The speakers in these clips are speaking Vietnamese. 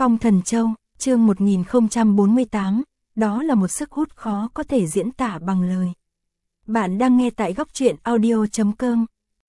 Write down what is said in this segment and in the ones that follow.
Phong Thần Châu, chương 1048, đó là một sức hút khó có thể diễn tả bằng lời. Bạn đang nghe tại góc truyện audio.com.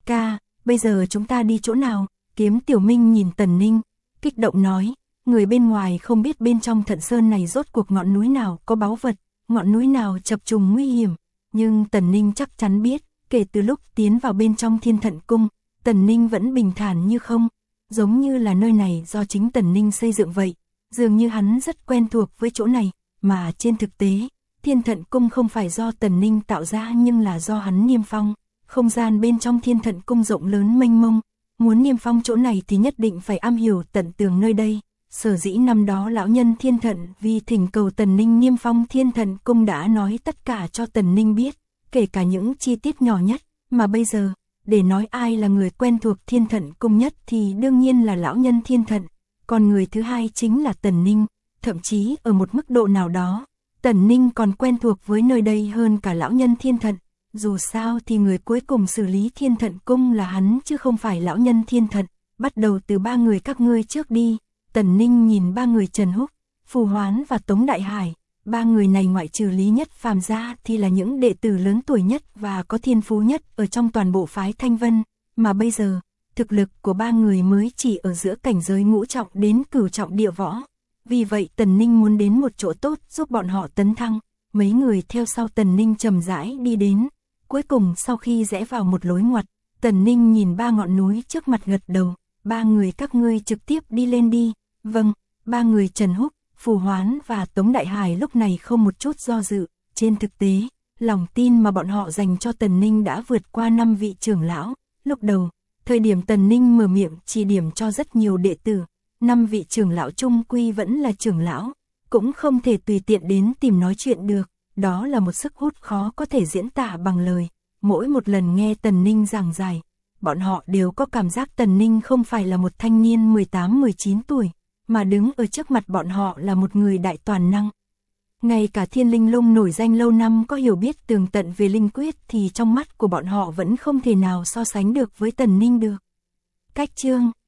Bây giờ chúng ta đi chỗ nào? Kiếm Tiểu Minh nhìn Tần Ninh, kích động nói, người bên ngoài không biết bên trong Thận Sơn này rốt cuộc ngọn núi nào có báu vật, ngọn núi nào chập trùng nguy hiểm. Nhưng Tần Ninh chắc chắn biết, kể từ lúc tiến vào bên trong Thiên Thận Cung, Tần Ninh vẫn bình thản như không, giống như là nơi này do chính Tần Ninh xây dựng vậy. Dường như hắn rất quen thuộc với chỗ này, mà trên thực tế, Thiên Thận Cung không phải do Tần Ninh tạo ra nhưng là do hắn niêm phong. Không gian bên trong Thiên Thận Cung rộng lớn mênh mông, muốn niêm phong chỗ này thì nhất định phải am hiểu tận tường nơi đây. Sở dĩ năm đó lão nhân Thiên Thận vì thỉnh cầu Tần Ninh niêm phong Thiên Thận Cung đã nói tất cả cho Tần Ninh biết, kể cả những chi tiết nhỏ nhất, mà bây giờ, để nói ai là người quen thuộc Thiên Thận Cung nhất thì đương nhiên là lão nhân Thiên Thận, còn người thứ hai chính là Tần Ninh, thậm chí ở một mức độ nào đó, Tần Ninh còn quen thuộc với nơi đây hơn cả lão nhân Thiên Thận. Dù sao thì người cuối cùng xử lý Thiên Thận Cung là hắn chứ không phải lão nhân Thiên Thận. Bắt đầu từ ba người các ngươi trước đi. Tần Ninh nhìn ba người Trần Húc, Phù Hoán và Tống Đại Hải. Ba người này ngoại trừ Lý Nhất Phàm ra thì là những đệ tử lớn tuổi nhất và có thiên phú nhất ở trong toàn bộ phái Thanh Vân. Mà bây giờ, thực lực của ba người mới chỉ ở giữa cảnh giới ngũ trọng đến cửu trọng địa võ. Vì vậy Tần Ninh muốn đến một chỗ tốt giúp bọn họ tấn thăng. Mấy người theo sau Tần Ninh chậm rãi đi đến. Cuối cùng sau khi rẽ vào một lối ngoặt, Tần Ninh nhìn ba ngọn núi trước mặt gật đầu. Ba người các ngươi trực tiếp đi lên đi. Vâng, ba người Trần Húc, Phù Hoán và Tống Đại Hải lúc này không một chút do dự. Trên thực tế, lòng tin mà bọn họ dành cho Tần Ninh đã vượt qua 5 vị trưởng lão. Lúc đầu, thời điểm Tần Ninh mở miệng chỉ điểm cho rất nhiều đệ tử. 5 vị trưởng lão chung quy vẫn là trưởng lão, cũng không thể tùy tiện đến tìm nói chuyện được. Đó là một sức hút khó có thể diễn tả bằng lời. Mỗi một lần nghe Tần Ninh giảng giải, bọn họ đều có cảm giác Tần Ninh không phải là một thanh niên 18-19 tuổi, mà đứng ở trước mặt bọn họ là một người đại toàn năng. Ngay cả Thiên Linh Lung nổi danh lâu năm có hiểu biết tường tận về linh quyết thì trong mắt của bọn họ vẫn không thể nào so sánh được với Tần Ninh được. Cách chương